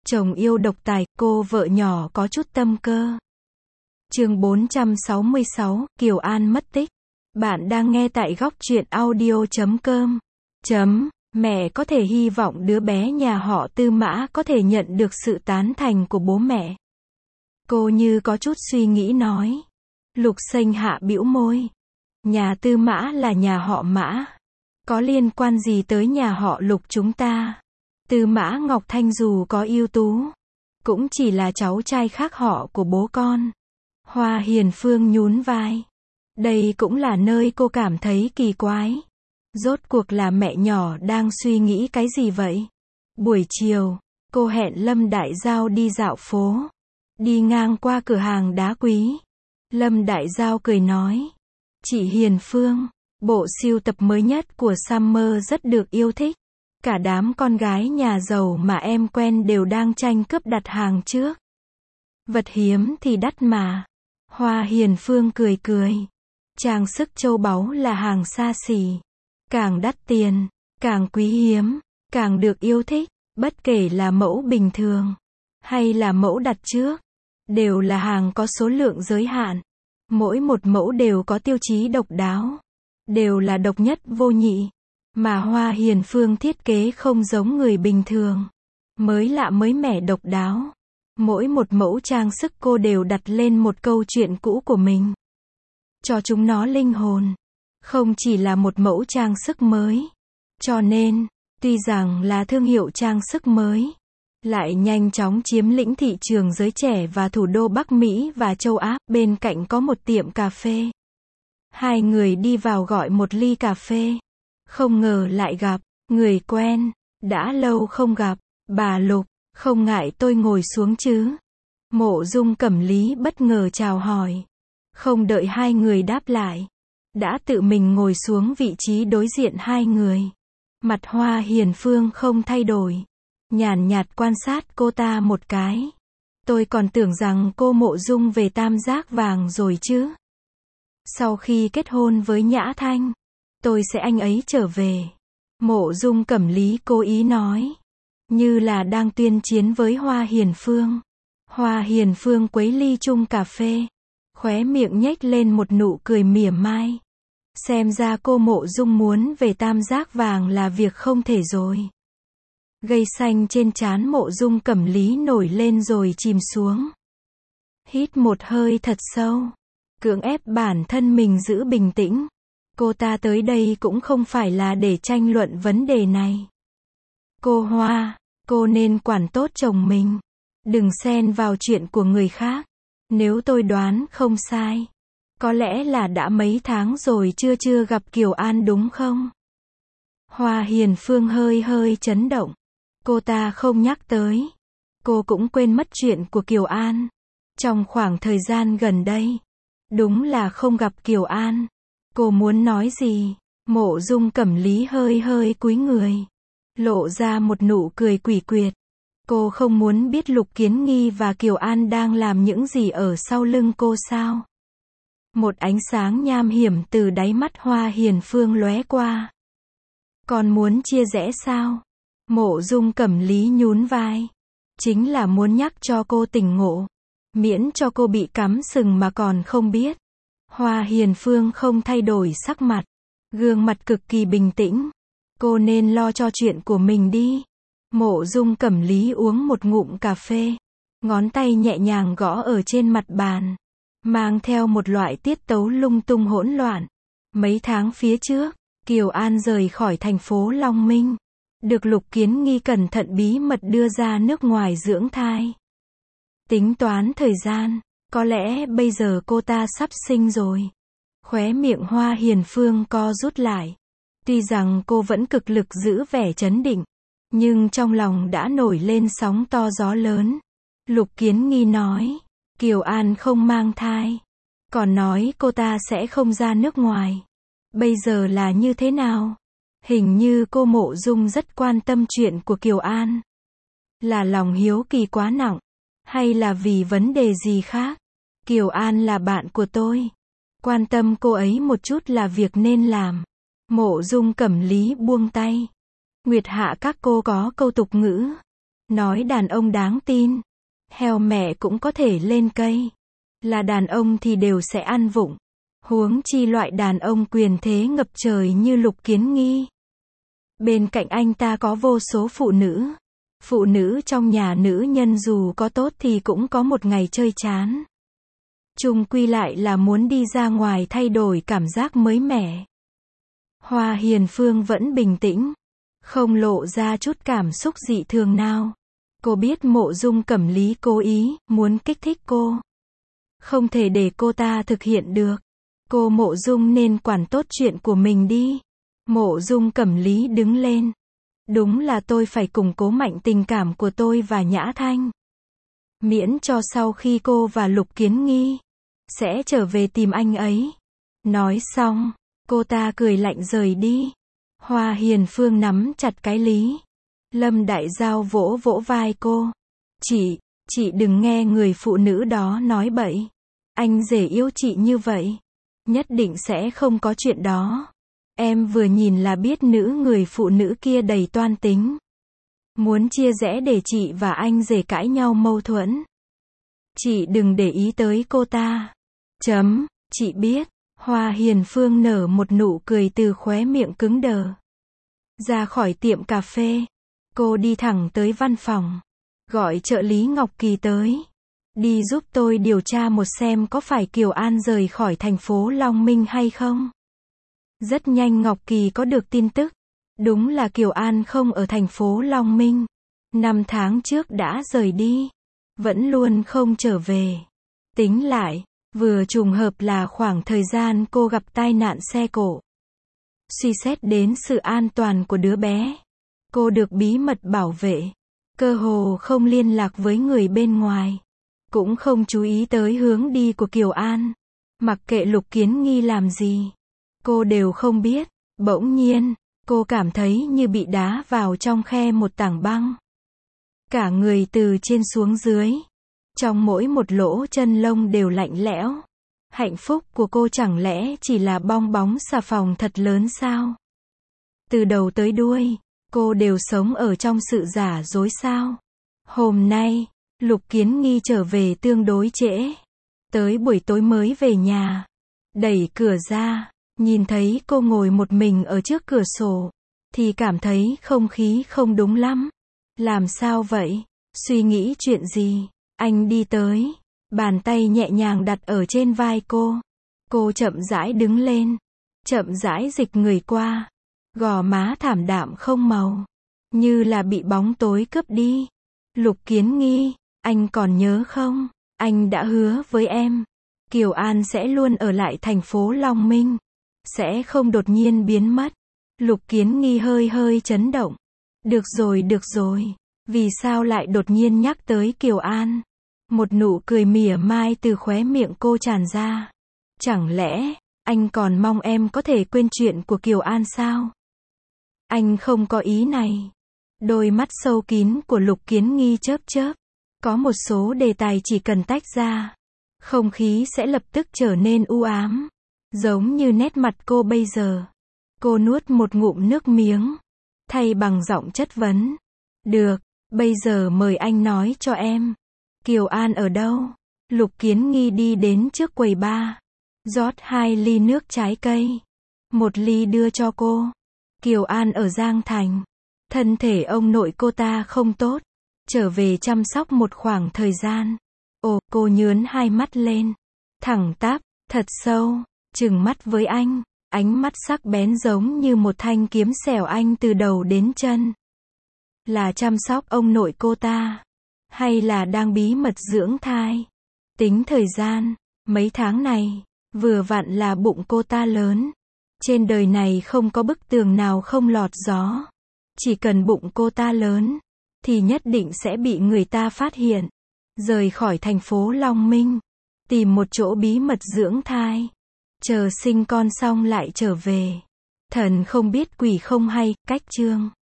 Chồng yêu độc tài, cô vợ nhỏ có chút tâm cơ. Chương 466, Kiều An mất tích. Bạn đang nghe tại góc truyện audio.com. Mẹ có thể hy vọng đứa bé nhà họ Tư Mã có thể nhận được sự tán thành của bố mẹ. Cô như có chút suy nghĩ nói. Lục Xanh hạ bĩu môi. Nhà Tư Mã là nhà họ Mã. Có liên quan gì tới nhà họ Lục chúng ta? Tư Mã Ngọc Thanh dù có ưu tú, cũng chỉ là cháu trai khác họ của bố con. Hoa Hiền Phương nhún vai. Đây cũng là nơi cô cảm thấy kỳ quái. Rốt cuộc là mẹ nhỏ đang suy nghĩ cái gì vậy? Buổi chiều, cô hẹn Lâm Đại Giao đi dạo phố. Đi ngang qua cửa hàng đá quý. Lâm Đại Giao cười nói. Chị Hiền Phương, bộ sưu tập mới nhất của Summer rất được yêu thích. Cả đám con gái nhà giàu mà em quen đều đang tranh cướp đặt hàng trước. Vật hiếm thì đắt mà. Hoa Hiền Phương cười cười. Trang sức châu báu là hàng xa xỉ. Càng đắt tiền, càng quý hiếm, càng được yêu thích. Bất kể là mẫu bình thường, hay là mẫu đặt trước, đều là hàng có số lượng giới hạn. Mỗi một mẫu đều có tiêu chí độc đáo. Đều là độc nhất vô nhị. Mà Hoa Hiền Phương thiết kế không giống người bình thường. Mới lạ mới mẻ độc đáo. Mỗi một mẫu trang sức cô đều đặt lên một câu chuyện cũ của mình. Cho chúng nó linh hồn. Không chỉ là một mẫu trang sức mới. Cho nên, tuy rằng là thương hiệu trang sức mới, lại nhanh chóng chiếm lĩnh thị trường giới trẻ và thủ đô Bắc Mỹ và châu Á. Bên cạnh có một tiệm cà phê. Hai người đi vào gọi một ly cà phê. Không ngờ lại gặp người quen. Đã lâu không gặp. Bà Lục, không ngại tôi ngồi xuống chứ? Mộ Dung Cẩm Lý bất ngờ chào hỏi. Không đợi hai người đáp lại, đã tự mình ngồi xuống vị trí đối diện hai người. Mặt Hoa Hiền Phương không thay đổi, nhàn nhạt quan sát cô ta một cái. Tôi còn tưởng rằng cô Mộ Dung về Tam Giác Vàng rồi chứ. Sau khi kết hôn với Nhã Thanh, tôi sẽ anh ấy trở về. Mộ Dung Cẩm Lý cố ý nói, như là đang tuyên chiến với Hoa Hiền Phương. Hoa Hiền Phương quấy ly chung cà phê, khóe miệng nhếch lên một nụ cười mỉa mai. Xem ra cô Mộ Dung muốn về Tam Giác Vàng là việc không thể rồi. Gây xanh trên trán Mộ Dung Cẩm Lý nổi lên rồi chìm xuống. Hít một hơi thật sâu, cưỡng ép bản thân mình giữ bình tĩnh. Cô ta tới đây cũng không phải là để tranh luận vấn đề này. Cô Hoa, cô nên quản tốt chồng mình. Đừng xen vào chuyện của người khác. Nếu tôi đoán không sai, có lẽ là đã mấy tháng rồi chưa gặp Kiều An đúng không? Hoa Hiền Phương hơi chấn động. Cô ta không nhắc tới. Cô cũng quên mất chuyện của Kiều An. Trong khoảng thời gian gần đây, đúng là không gặp Kiều An. Cô muốn nói gì? Mộ Dung Cẩm Lý hơi cúi người, lộ ra một nụ cười quỷ quyệt. Cô không muốn biết Lục Kiến Nghi và Kiều An đang làm những gì ở sau lưng cô sao? Một ánh sáng nham hiểm từ đáy mắt Hoa Hiền Phương lóe qua. Còn muốn chia rẽ sao? Mộ Dung Cẩm Lý nhún vai. Chính là muốn nhắc cho cô tỉnh ngộ. Miễn cho cô bị cắm sừng mà còn không biết. Hoa Hiền Phương không thay đổi sắc mặt. Gương mặt cực kỳ bình tĩnh. Cô nên lo cho chuyện của mình đi. Mộ Dung Cẩm Lý uống một ngụm cà phê. Ngón tay nhẹ nhàng gõ ở trên mặt bàn. Mang theo một loại tiết tấu lung tung hỗn loạn. Mấy tháng phía trước, Kiều An rời khỏi thành phố Long Minh. Được Lục Kiến Nghi cẩn thận bí mật đưa ra nước ngoài dưỡng thai. Tính toán thời gian, có lẽ bây giờ cô ta sắp sinh rồi. Khóe miệng Hoa Hiền Phương co rút lại. Tuy rằng cô vẫn cực lực giữ vẻ trấn định, nhưng trong lòng đã nổi lên sóng to gió lớn. Lục Kiến Nghi nói, Kiều An không mang thai. Còn nói cô ta sẽ không ra nước ngoài. Bây giờ là như thế nào? Hình như cô Mộ Dung rất quan tâm chuyện của Kiều An. Là lòng hiếu kỳ quá nặng, hay là vì vấn đề gì khác? Kiều An là bạn của tôi. Quan tâm cô ấy một chút là việc nên làm. Mộ Dung Cẩm Lý buông tay. Nguyệt hạ các cô có câu tục ngữ. Nói đàn ông đáng tin. Heo mẹ cũng có thể lên cây. Là đàn ông thì đều sẽ ăn vụng. Huống chi loại đàn ông quyền thế ngập trời như Lục Kiến Nghi. Bên cạnh anh ta có vô số phụ nữ. Phụ nữ trong nhà nữ nhân dù có tốt thì cũng có một ngày chơi chán. Chung quy lại là muốn đi ra ngoài thay đổi cảm giác mới mẻ. Hoa Hiền Phương vẫn bình tĩnh, không lộ ra chút cảm xúc dị thường nào. Cô biết Mộ Dung Cẩm Lý cố ý, muốn kích thích cô. Không thể để cô ta thực hiện được. Cô Mộ Dung nên quản tốt chuyện của mình đi. Mộ Dung Cẩm Lý đứng lên. Đúng là tôi phải củng cố mạnh tình cảm của tôi và Nhã Thanh. Miễn cho sau khi cô và Lục Kiến Nghi sẽ trở về tìm anh ấy. Nói xong, cô ta cười lạnh rời đi. Hoa Hiền Phương nắm chặt cái Lý. Lâm Đại Giao vỗ vỗ vai cô. Chị đừng nghe người phụ nữ đó nói bậy. Anh rể yêu chị như vậy. Nhất định sẽ không có chuyện đó. Em vừa nhìn là biết người phụ nữ kia đầy toan tính. Muốn chia rẽ để chị và anh rể cãi nhau mâu thuẫn. Chị đừng để ý tới cô ta. Chị biết. Hoa Hiền Phương nở một nụ cười từ khóe miệng cứng đờ. Ra khỏi tiệm cà phê, cô đi thẳng tới văn phòng. Gọi trợ lý Ngọc Kỳ tới. Đi giúp tôi điều tra một xem có phải Kiều An rời khỏi thành phố Long Minh hay không. Rất nhanh Ngọc Kỳ có được tin tức. Đúng là Kiều An không ở thành phố Long Minh. 5 tháng trước đã rời đi. Vẫn luôn không trở về. Tính lại, vừa trùng hợp là khoảng thời gian cô gặp tai nạn xe cộ. Suy xét đến sự an toàn của đứa bé, cô được bí mật bảo vệ. Cơ hồ không liên lạc với người bên ngoài. Cũng không chú ý tới hướng đi của Kiều An. Mặc kệ Lục Kiến Nghi làm gì, cô đều không biết. Bỗng nhiên, cô cảm thấy như bị đá vào trong khe một tảng băng. Cả người từ trên xuống dưới, trong mỗi một lỗ chân lông đều lạnh lẽo. Hạnh phúc của cô chẳng lẽ chỉ là bong bóng xà phòng thật lớn sao? Từ đầu tới đuôi, cô đều sống ở trong sự giả dối sao? Hôm nay, Lục Kiến Nghi trở về tương đối trễ. Tới buổi tối mới về nhà. Đẩy cửa ra, nhìn thấy cô ngồi một mình ở trước cửa sổ, thì cảm thấy không khí không đúng lắm. Làm sao vậy? Suy nghĩ chuyện gì? Anh đi tới, bàn tay nhẹ nhàng đặt ở trên vai cô. Cô chậm rãi đứng lên, chậm rãi dịch người qua. Gò má thảm đạm không màu, như là bị bóng tối cướp đi. Lục Kiến Nghi, anh còn nhớ không? Anh đã hứa với em, Kiều An sẽ luôn ở lại thành phố Long Minh, sẽ không đột nhiên biến mất. Lục Kiến Nghi hơi chấn động. Được rồi, vì sao lại đột nhiên nhắc tới Kiều An? Một nụ cười mỉa mai từ khóe miệng cô tràn ra. Chẳng lẽ, anh còn mong em có thể quên chuyện của Kiều An sao? Anh không có ý này. Đôi mắt sâu kín của Lục Kiến Nghi chớp chớp. Có một số đề tài chỉ cần tách ra, không khí sẽ lập tức trở nên u ám. Giống như nét mặt cô bây giờ. Cô nuốt một ngụm nước miếng, thay bằng giọng chất vấn. Được, bây giờ mời anh nói cho em. Kiều An ở đâu? Lục Kiến Nghi đi đến trước quầy bar, rót 2 ly nước trái cây. 1 ly đưa cho cô. Kiều An ở Giang Thành. Thân thể ông nội cô ta không tốt. Trở về chăm sóc một khoảng thời gian. Ồ, cô nhướn 2 mắt lên. Thẳng tắp, thật sâu, trừng mắt với anh. Ánh mắt sắc bén giống như một thanh kiếm xẻo anh từ đầu đến chân. Là chăm sóc ông nội cô ta? Hay là đang bí mật dưỡng thai? Tính thời gian, mấy tháng này, vừa vặn là bụng cô ta lớn. Trên đời này không có bức tường nào không lọt gió. Chỉ cần bụng cô ta lớn, thì nhất định sẽ bị người ta phát hiện. Rời khỏi thành phố Long Minh, tìm một chỗ bí mật dưỡng thai. Chờ sinh con xong lại trở về. Thần không biết quỷ không hay, cách chương.